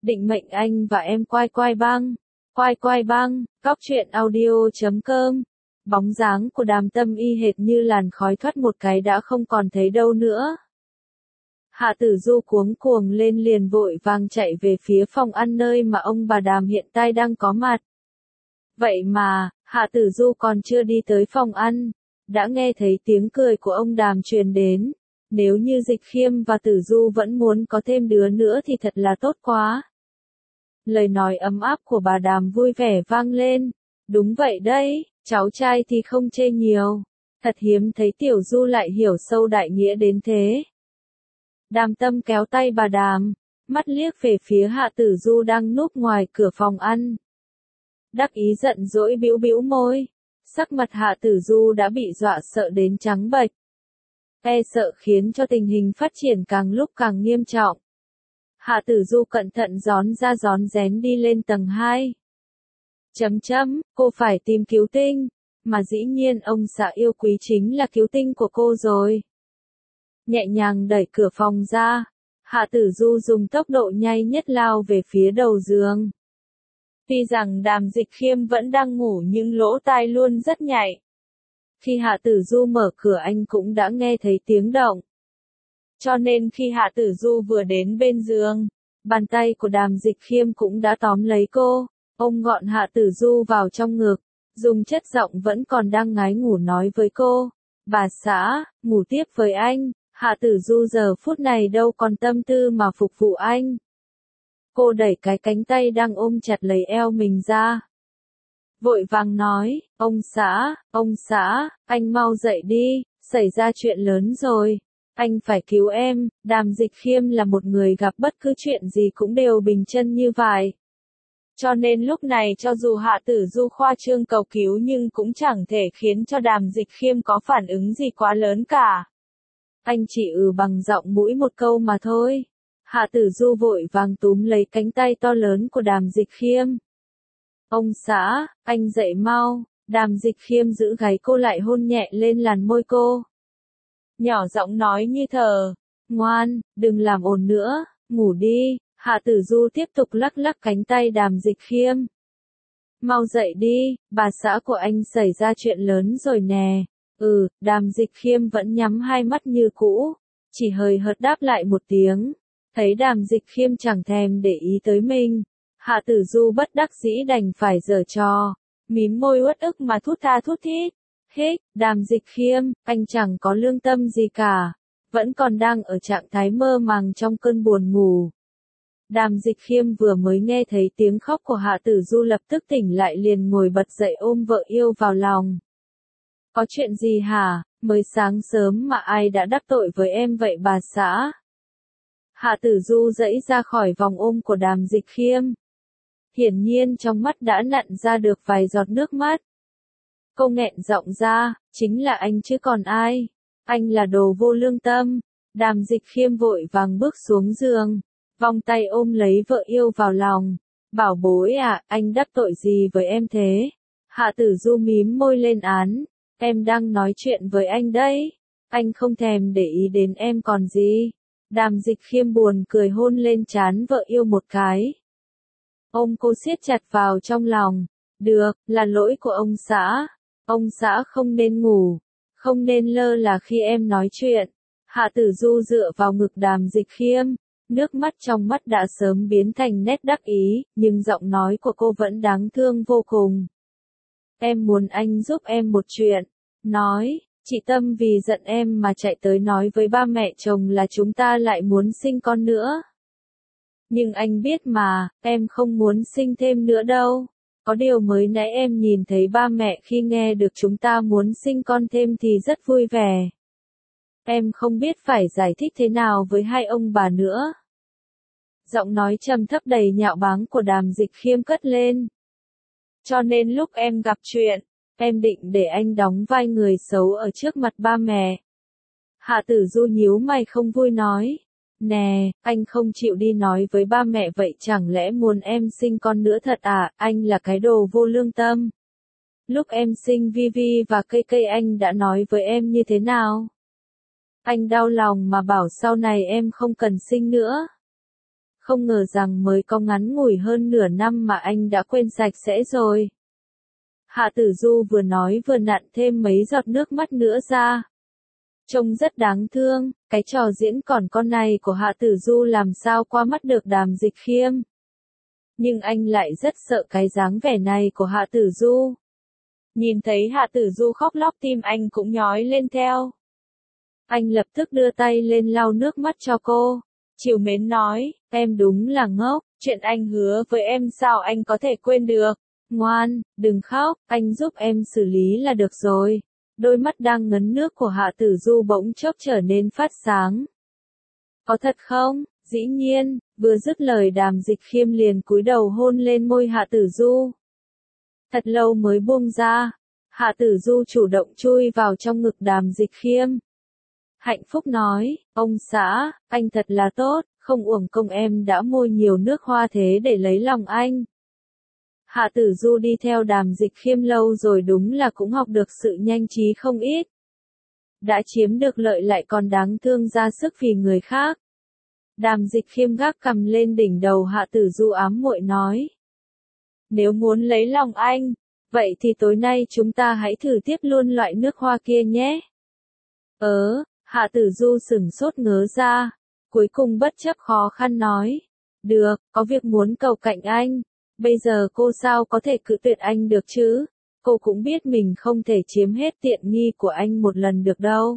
định mệnh anh và em quai quai băng. Quai quai băng, góc truyện audio.com. Bóng dáng của Đàm Tâm y hệt như làn khói thoát một cái đã không còn thấy đâu nữa. Hạ Tử Du cuống cuồng lên liền vội vàng chạy về phía phòng ăn nơi mà ông bà Đàm hiện tại đang có mặt. Vậy mà, Hạ Tử Du còn chưa đi tới phòng ăn, đã nghe thấy tiếng cười của ông Đàm truyền đến. Nếu như Dịch Khiêm và Tử Du vẫn muốn có thêm đứa nữa thì thật là tốt quá. Lời nói ấm áp của bà Đàm vui vẻ vang lên. Đúng vậy đấy, cháu trai thì không chê nhiều. Thật hiếm thấy Tiểu Du lại hiểu sâu đại nghĩa đến thế. Đàm Tâm kéo tay bà Đàm, mắt liếc về phía Hạ Tử Du đang núp ngoài cửa phòng ăn. Đắc ý giận dỗi bĩu bĩu môi. Sắc mặt Hạ Tử Du đã bị dọa sợ đến trắng bệch. E sợ khiến cho tình hình phát triển càng lúc càng nghiêm trọng. Hạ Tử Du cẩn thận rón ra rón rén đi lên tầng 2. Cô phải tìm cứu tinh, mà dĩ nhiên ông xã yêu quý chính là cứu tinh của cô rồi. Nhẹ nhàng đẩy cửa phòng ra, Hạ Tử Du dùng tốc độ nhanh nhất lao về phía đầu giường. Tuy rằng Đàm Dịch Khiêm vẫn đang ngủ nhưng lỗ tai luôn rất nhạy. Khi Hạ Tử Du mở cửa anh cũng đã nghe thấy tiếng động. Cho nên khi Hạ Tử Du vừa đến bên giường, bàn tay của Đàm Dịch Khiêm cũng đã tóm lấy cô, ôm gọn Hạ Tử Du vào trong ngực, dùng chất giọng vẫn còn đang ngái ngủ nói với cô, bà xã, ngủ tiếp với anh. Hạ Tử Du giờ phút này đâu còn tâm tư mà phục vụ anh. Cô đẩy cái cánh tay đang ôm chặt lấy eo mình ra. Vội vàng nói, ông xã, anh mau dậy đi, xảy ra chuyện lớn rồi. Anh phải cứu em. Đàm Dịch Khiêm là một người gặp bất cứ chuyện gì cũng đều bình chân như vậy. Cho nên lúc này cho dù Hạ Tử Du khoa trương cầu cứu nhưng cũng chẳng thể khiến cho Đàm Dịch Khiêm có phản ứng gì quá lớn cả. Anh chỉ bằng giọng mũi một câu mà thôi. Hạ Tử Du vội vàng túm lấy cánh tay to lớn của Đàm Dịch Khiêm. Ông xã, anh dậy mau. Đàm Dịch Khiêm giữ gáy cô lại hôn nhẹ lên làn môi cô. Nhỏ giọng nói như thờ. Ngoan, đừng làm ồn nữa, ngủ đi. Hạ Tử Du tiếp tục lắc lắc cánh tay Đàm Dịch Khiêm. Mau dậy đi, bà xã của anh xảy ra chuyện lớn rồi nè. Đàm Dịch Khiêm vẫn nhắm hai mắt như cũ, chỉ hời hợt đáp lại một tiếng. Thấy Đàm Dịch Khiêm chẳng thèm để ý tới mình, Hạ Tử Du bất đắc dĩ đành phải giở trò, mím môi uất ức mà thút tha thút thít. Đàm Dịch Khiêm, anh chẳng có lương tâm gì cả, vẫn còn đang ở trạng thái mơ màng trong cơn buồn ngủ. Đàm Dịch Khiêm vừa mới nghe thấy tiếng khóc của Hạ Tử Du lập tức tỉnh lại liền ngồi bật dậy ôm vợ yêu vào lòng. Có chuyện gì hả, mới sáng sớm mà ai đã đắc tội với em vậy bà xã? Hạ Tử Du giãy ra khỏi vòng ôm của Đàm Dịch Khiêm. Hiển nhiên trong mắt đã nặn ra được vài giọt nước mắt. Cô nghẹn giọng ra, chính là anh chứ còn ai? Anh là đồ vô lương tâm. Đàm Dịch Khiêm vội vàng bước xuống giường, vòng tay ôm lấy vợ yêu vào lòng. Bảo bối à, anh đắc tội gì với em thế? Hạ Tử Du mím môi lên án. Em đang nói chuyện với anh đấy. Anh không thèm để ý đến em còn gì. Đàm Dịch Khiêm buồn cười hôn lên trán vợ yêu một cái. Ôm cô siết chặt vào trong lòng. Được, là lỗi của ông xã. Ông xã không nên ngủ, không nên lơ là khi em nói chuyện. Hạ Tử Du dựa vào ngực Đàm Dịch Khiêm, nước mắt trong mắt đã sớm biến thành nét đắc ý, nhưng giọng nói của cô vẫn đáng thương vô cùng. Em muốn anh giúp em một chuyện. Nói, chị Tâm vì giận em mà chạy tới nói với ba mẹ chồng là chúng ta lại muốn sinh con nữa. Nhưng anh biết mà, em không muốn sinh thêm nữa đâu. Có điều mới nãy em nhìn thấy ba mẹ khi nghe được chúng ta muốn sinh con thêm thì rất vui vẻ. Em không biết phải giải thích thế nào với hai ông bà nữa. Giọng nói trầm thấp đầy nhạo báng của Đàm Dịch Khiêm cất lên. Cho nên lúc em gặp chuyện, em định để anh đóng vai người xấu ở trước mặt ba mẹ. Hạ Tử Du nhíu mày không vui nói. Nè, anh không chịu đi nói với ba mẹ vậy chẳng lẽ muốn em sinh con nữa thật à, anh là cái đồ vô lương tâm. Lúc em sinh Vivi và Cây Cây anh đã nói với em như thế nào? Anh đau lòng mà bảo sau này em không cần sinh nữa. không ngờ rằng mới có ngắn ngủi hơn nửa năm mà anh đã quên sạch sẽ rồi. Hạ Tử Du vừa nói vừa nặn thêm mấy giọt nước mắt nữa ra. Trông rất đáng thương, cái trò diễn còn con này của Hạ Tử Du làm sao qua mắt được Đàm Dịch Khiêm. Nhưng anh lại rất sợ cái dáng vẻ này của Hạ Tử Du. Nhìn thấy Hạ Tử Du khóc lóc tim anh cũng nhói lên theo. Anh lập tức đưa tay lên lau nước mắt cho cô. Trìu mến nói, em đúng là ngốc, chuyện anh hứa với em sao anh có thể quên được. Ngoan, đừng khóc, anh giúp em xử lý là được rồi. Đôi mắt đang ngấn nước của Hạ Tử Du bỗng chốc trở nên phát sáng. Có thật không? Dĩ nhiên, vừa dứt lời Đàm Dịch Khiêm liền cúi đầu hôn lên môi Hạ Tử Du. Thật lâu mới buông ra, Hạ Tử Du chủ động chui vào trong ngực Đàm Dịch Khiêm. Hạnh phúc nói, ông xã, anh thật là tốt, không uổng công em đã môi nhiều nước hoa thế để lấy lòng anh. Hạ Tử Du đi theo Đàm Dịch Khiêm lâu rồi đúng là cũng học được sự nhanh trí không ít. Đã chiếm được lợi lại còn đáng thương ra sức vì người khác. Đàm Dịch Khiêm gác cầm lên đỉnh đầu Hạ Tử Du ám muội nói. Nếu muốn lấy lòng anh, vậy thì tối nay chúng ta hãy thử tiếp luôn loại nước hoa kia nhé. Hạ Tử Du sửng sốt ngớ ra, cuối cùng bất chấp khó khăn nói. Được, có việc muốn cầu cạnh anh. Bây giờ cô sao có thể cự tuyệt anh được chứ? Cô cũng biết mình không thể chiếm hết tiện nghi của anh một lần được đâu.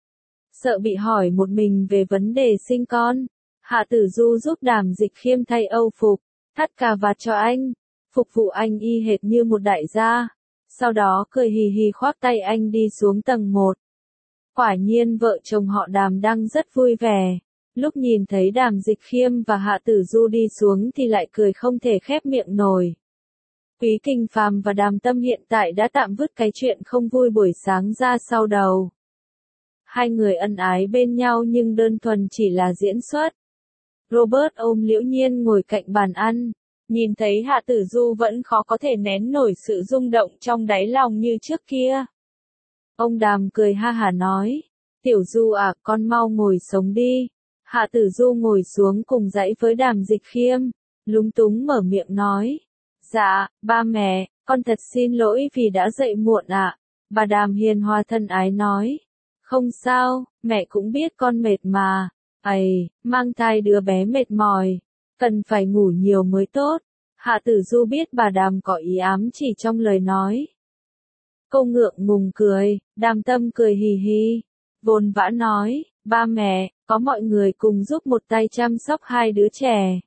Sợ bị hỏi một mình về vấn đề sinh con, Hạ Tử Du giúp Đàm Dịch Khiêm thay âu phục, thắt cà vạt cho anh, phục vụ anh y hệt như một đại gia. Sau đó cười hì hì khoác tay anh đi xuống tầng 1. Quả nhiên vợ chồng họ Đàm đang rất vui vẻ. Lúc nhìn thấy Đàm Dịch Khiêm và Hạ Tử Du đi xuống thì lại cười không thể khép miệng nổi. Quý Kinh Phàm và Đàm Tâm hiện tại đã tạm vứt cái chuyện không vui buổi sáng ra sau đầu. Hai người ân ái bên nhau nhưng đơn thuần chỉ là diễn xuất. Robert ôm Liễu Nhiên ngồi cạnh bàn ăn, nhìn thấy Hạ Tử Du vẫn khó có thể nén nổi sự rung động trong đáy lòng như trước kia. Ông Đàm cười ha hả nói, Tiểu Du à, con mau ngồi sống đi. Hạ Tử Du ngồi xuống cùng dãy với Đàm Dịch Khiêm, lúng túng mở miệng nói. Dạ, ba mẹ, con thật xin lỗi vì đã dậy muộn ạ. Bà Đàm hiền hòa thân ái nói. Không sao, mẹ cũng biết con mệt mà. Mang thai đứa bé mệt mỏi, cần phải ngủ nhiều mới tốt. Hạ Tử Du biết bà Đàm có ý ám chỉ trong lời nói. Cô ngượng ngùng cười, Đàm Tâm cười hì hì, vồn vã nói, ba mẹ, có mọi người cùng giúp một tay chăm sóc hai đứa trẻ.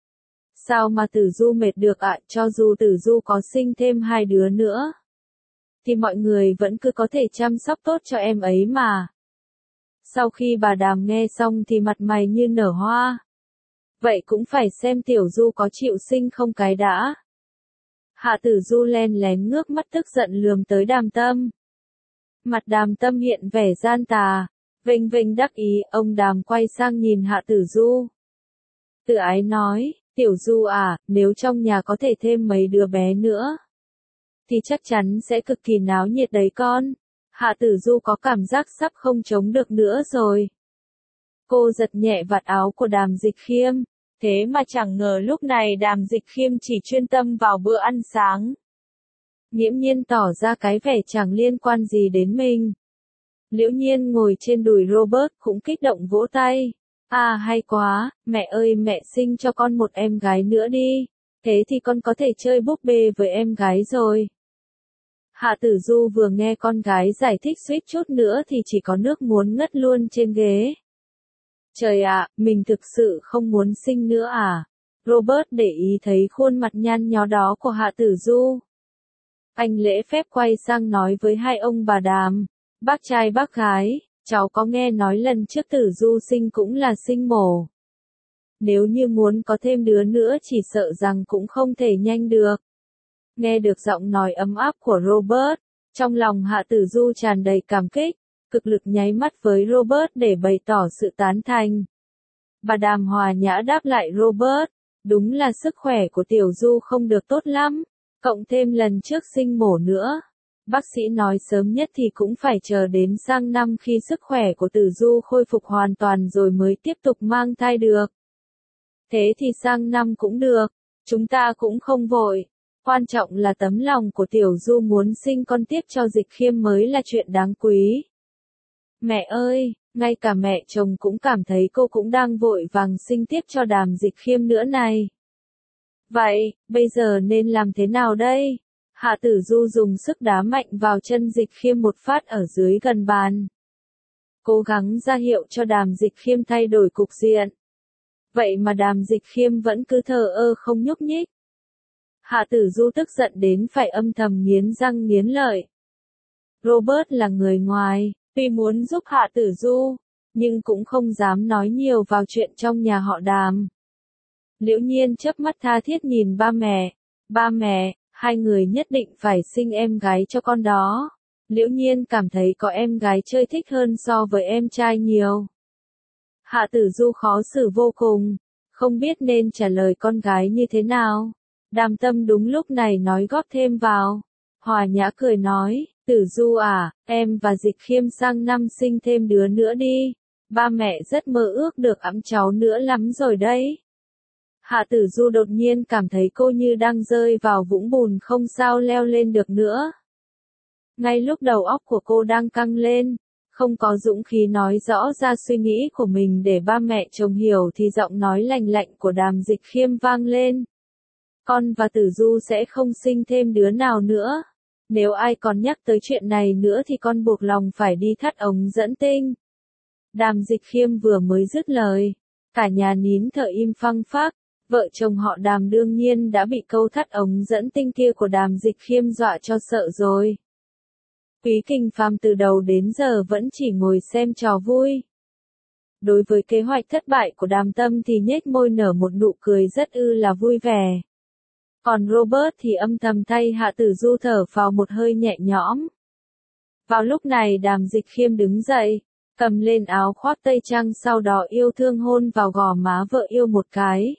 Sao mà Tử Du mệt được ạ, cho dù Tử Du có sinh thêm hai đứa nữa, thì mọi người vẫn cứ có thể chăm sóc tốt cho em ấy mà. Sau khi bà Đàm nghe xong thì mặt mày như nở hoa. Vậy cũng phải xem Tiểu Du có chịu sinh không cái đã. Hạ Tử Du len lén ngước mắt tức giận lườm tới Đàm Tâm. Mặt Đàm Tâm hiện vẻ gian tà, vênh vênh đắc ý, ông Đàm quay sang nhìn Hạ Tử Du. Tự ái nói, Tiểu Du à, nếu trong nhà có thể thêm mấy đứa bé nữa, thì chắc chắn sẽ cực kỳ náo nhiệt đấy con. Hạ Tử Du có cảm giác sắp không chống được nữa rồi. Cô giật nhẹ vạt áo của Đàm Dịch Khiêm. Thế mà chẳng ngờ lúc này Đàm Dịch Khiêm chỉ chuyên tâm vào bữa ăn sáng. Nghiễm Nhiên tỏ ra cái vẻ chẳng liên quan gì đến mình. Liễu Nhiên ngồi trên đùi Robert cũng kích động vỗ tay. À hay quá, mẹ ơi mẹ sinh cho con một em gái nữa đi. Thế thì con có thể chơi búp bê với em gái rồi. Hạ Tử Du vừa nghe con gái giải thích suýt chút nữa thì chỉ có nước muốn ngất luôn trên ghế. Trời ạ, mình thực sự không muốn sinh nữa à? Robert để ý thấy khuôn mặt nhăn nhó đó của Hạ Tử Du. Anh lễ phép quay sang nói với hai ông bà Đàm, bác trai bác gái, cháu có nghe nói lần trước Tử Du sinh cũng là sinh mổ. Nếu như muốn có thêm đứa nữa chỉ sợ rằng cũng không thể nhanh được. Nghe được giọng nói ấm áp của Robert, trong lòng Hạ Tử Du tràn đầy cảm kích, cực lực nháy mắt với Robert để bày tỏ sự tán thành. Bà Đàm hòa nhã đáp lại Robert, đúng là sức khỏe của Tiểu Du không được tốt lắm, cộng thêm lần trước sinh mổ nữa. Bác sĩ nói sớm nhất thì cũng phải chờ đến sang năm khi sức khỏe của Tử Du khôi phục hoàn toàn rồi mới tiếp tục mang thai được. Thế thì sang năm cũng được, chúng ta cũng không vội. Quan trọng là tấm lòng của Tiểu Du muốn sinh con tiếp cho Dịch Khiêm mới là chuyện đáng quý. Mẹ ơi, ngay cả mẹ chồng cũng cảm thấy cô cũng đang vội vàng sinh tiếp cho Đàm Dịch Khiêm nữa này. Vậy, bây giờ nên làm thế nào đây? Hạ Tử Du dùng sức đá mạnh vào chân Dịch Khiêm một phát ở dưới gần bàn. Cố gắng ra hiệu cho Đàm Dịch Khiêm thay đổi cục diện. Vậy mà Đàm Dịch Khiêm vẫn cứ thờ ơ không nhúc nhích. Hạ Tử Du tức giận đến phải âm thầm nghiến răng nghiến lợi. Robert là người ngoài, tuy muốn giúp Hạ Tử Du, nhưng cũng không dám nói nhiều vào chuyện trong nhà họ Đàm. Liễu Nhiên chớp mắt tha thiết nhìn ba mẹ, hai người nhất định phải sinh em gái cho con đó. Liễu Nhiên cảm thấy có em gái chơi thích hơn so với em trai nhiều. Hạ Tử Du khó xử vô cùng, không biết nên trả lời con gái như thế nào. Đàm Tâm đúng lúc này nói góp thêm vào. Hòa Nhã cười nói, Tử Du à, em và Dịch Khiêm sang năm sinh thêm đứa nữa đi. Ba mẹ rất mơ ước được ẵm cháu nữa lắm rồi đấy. Hạ Tử Du đột nhiên cảm thấy cô như đang rơi vào vũng bùn không sao leo lên được nữa. Ngay lúc đầu óc của cô đang căng lên, không có dũng khí nói rõ ra suy nghĩ của mình để ba mẹ chồng hiểu thì giọng nói lành lạnh của Đàm Dịch Khiêm vang lên. Con và Tử Du sẽ không sinh thêm đứa nào nữa. Nếu ai còn nhắc tới chuyện này nữa thì con buộc lòng phải đi thắt ống dẫn tinh. Đàm Dịch Khiêm vừa mới dứt lời, cả nhà nín thở im phăng phắc. Vợ chồng họ Đàm đương nhiên đã bị câu thắt ống dẫn tinh kia của Đàm Dịch Khiêm dọa cho sợ rồi. Quý Kinh Phàm từ đầu đến giờ vẫn chỉ ngồi xem trò vui. Đối với kế hoạch thất bại của Đàm Tâm thì nhếch môi nở một nụ cười rất là vui vẻ. Còn Robert thì âm thầm thay Hạ Tử Du thở phào một hơi nhẹ nhõm. Vào lúc này Đàm Dịch Khiêm đứng dậy, cầm lên áo khoác tây trang sau đó yêu thương hôn vào gò má vợ yêu một cái.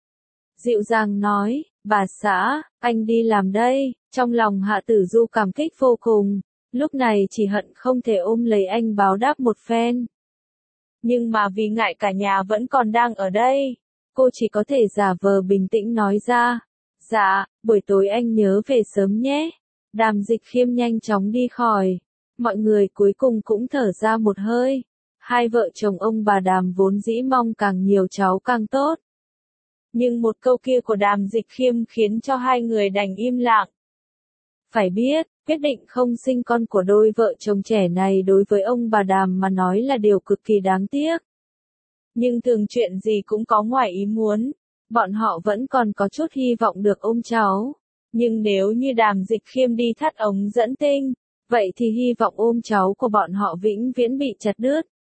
Dịu dàng nói, bà xã, anh đi làm đây. Trong lòng Hạ Tử Du cảm kích vô cùng, lúc này chỉ hận không thể ôm lấy anh báo đáp một phen. Nhưng mà vì ngại cả nhà vẫn còn đang ở đây, cô chỉ có thể giả vờ bình tĩnh nói ra. Dạ, buổi tối anh nhớ về sớm nhé. Đàm Dịch Khiêm nhanh chóng đi khỏi. Mọi người cuối cùng cũng thở ra một hơi. Hai vợ chồng ông bà Đàm vốn dĩ mong càng nhiều cháu càng tốt. Nhưng một câu kia của Đàm Dịch Khiêm khiến cho hai người đành im lặng. Phải biết, quyết định không sinh con của đôi vợ chồng trẻ này đối với ông bà Đàm mà nói là điều cực kỳ đáng tiếc. Nhưng thường chuyện gì cũng có ngoài ý muốn, bọn họ vẫn còn có chút hy vọng được ôm cháu. Nhưng nếu như Đàm Dịch Khiêm đi thắt ống dẫn tinh, vậy thì hy vọng ôm cháu của bọn họ vĩnh viễn bị chặt đứt.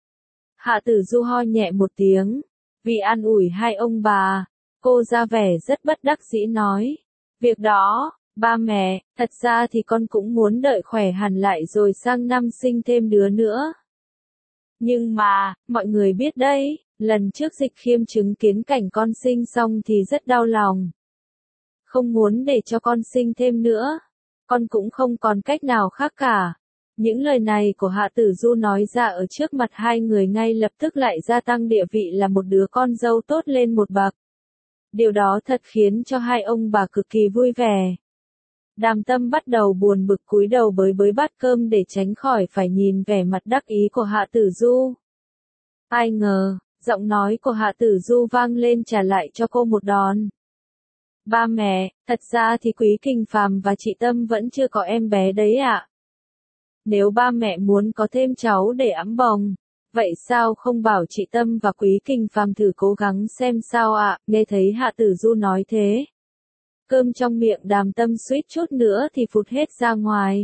Hạ Tử Du ho nhẹ một tiếng, vì an ủi hai ông bà, cô ra vẻ rất bất đắc dĩ nói. Việc đó, ba mẹ, thật ra thì con cũng muốn đợi khỏe hẳn lại rồi sang năm sinh thêm đứa nữa. Nhưng mà, mọi người biết đấy, lần trước Dịch Khiêm chứng kiến cảnh con sinh xong thì rất đau lòng. Không muốn để cho con sinh thêm nữa. Con cũng không còn cách nào khác cả. Những lời này của Hạ Tử Du nói ra ở trước mặt hai người ngay lập tức lại gia tăng địa vị là một đứa con dâu tốt lên một bậc. Điều đó thật khiến cho hai ông bà cực kỳ vui vẻ. Đàm Tâm bắt đầu buồn bực cúi đầu bới bát cơm để tránh khỏi phải nhìn vẻ mặt đắc ý của Hạ Tử Du. Ai ngờ, giọng nói của Hạ Tử Du vang lên trả lại cho cô một đòn. Ba mẹ, thật ra thì Quý Kinh Phàm và chị Tâm vẫn chưa có em bé đấy ạ. Nếu ba mẹ muốn có thêm cháu để ẵm bồng, vậy sao không bảo chị Tâm và Quý Kinh Phàm thử cố gắng xem sao ạ? Nghe thấy Hạ Tử Du nói thế, cơm trong miệng Đàm Tâm suýt chút nữa thì phụt hết ra ngoài.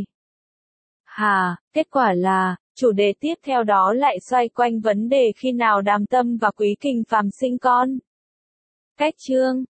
Kết quả là, chủ đề tiếp theo đó lại xoay quanh vấn đề khi nào Đàm Tâm và Quý Kinh Phàm sinh con. Cách chương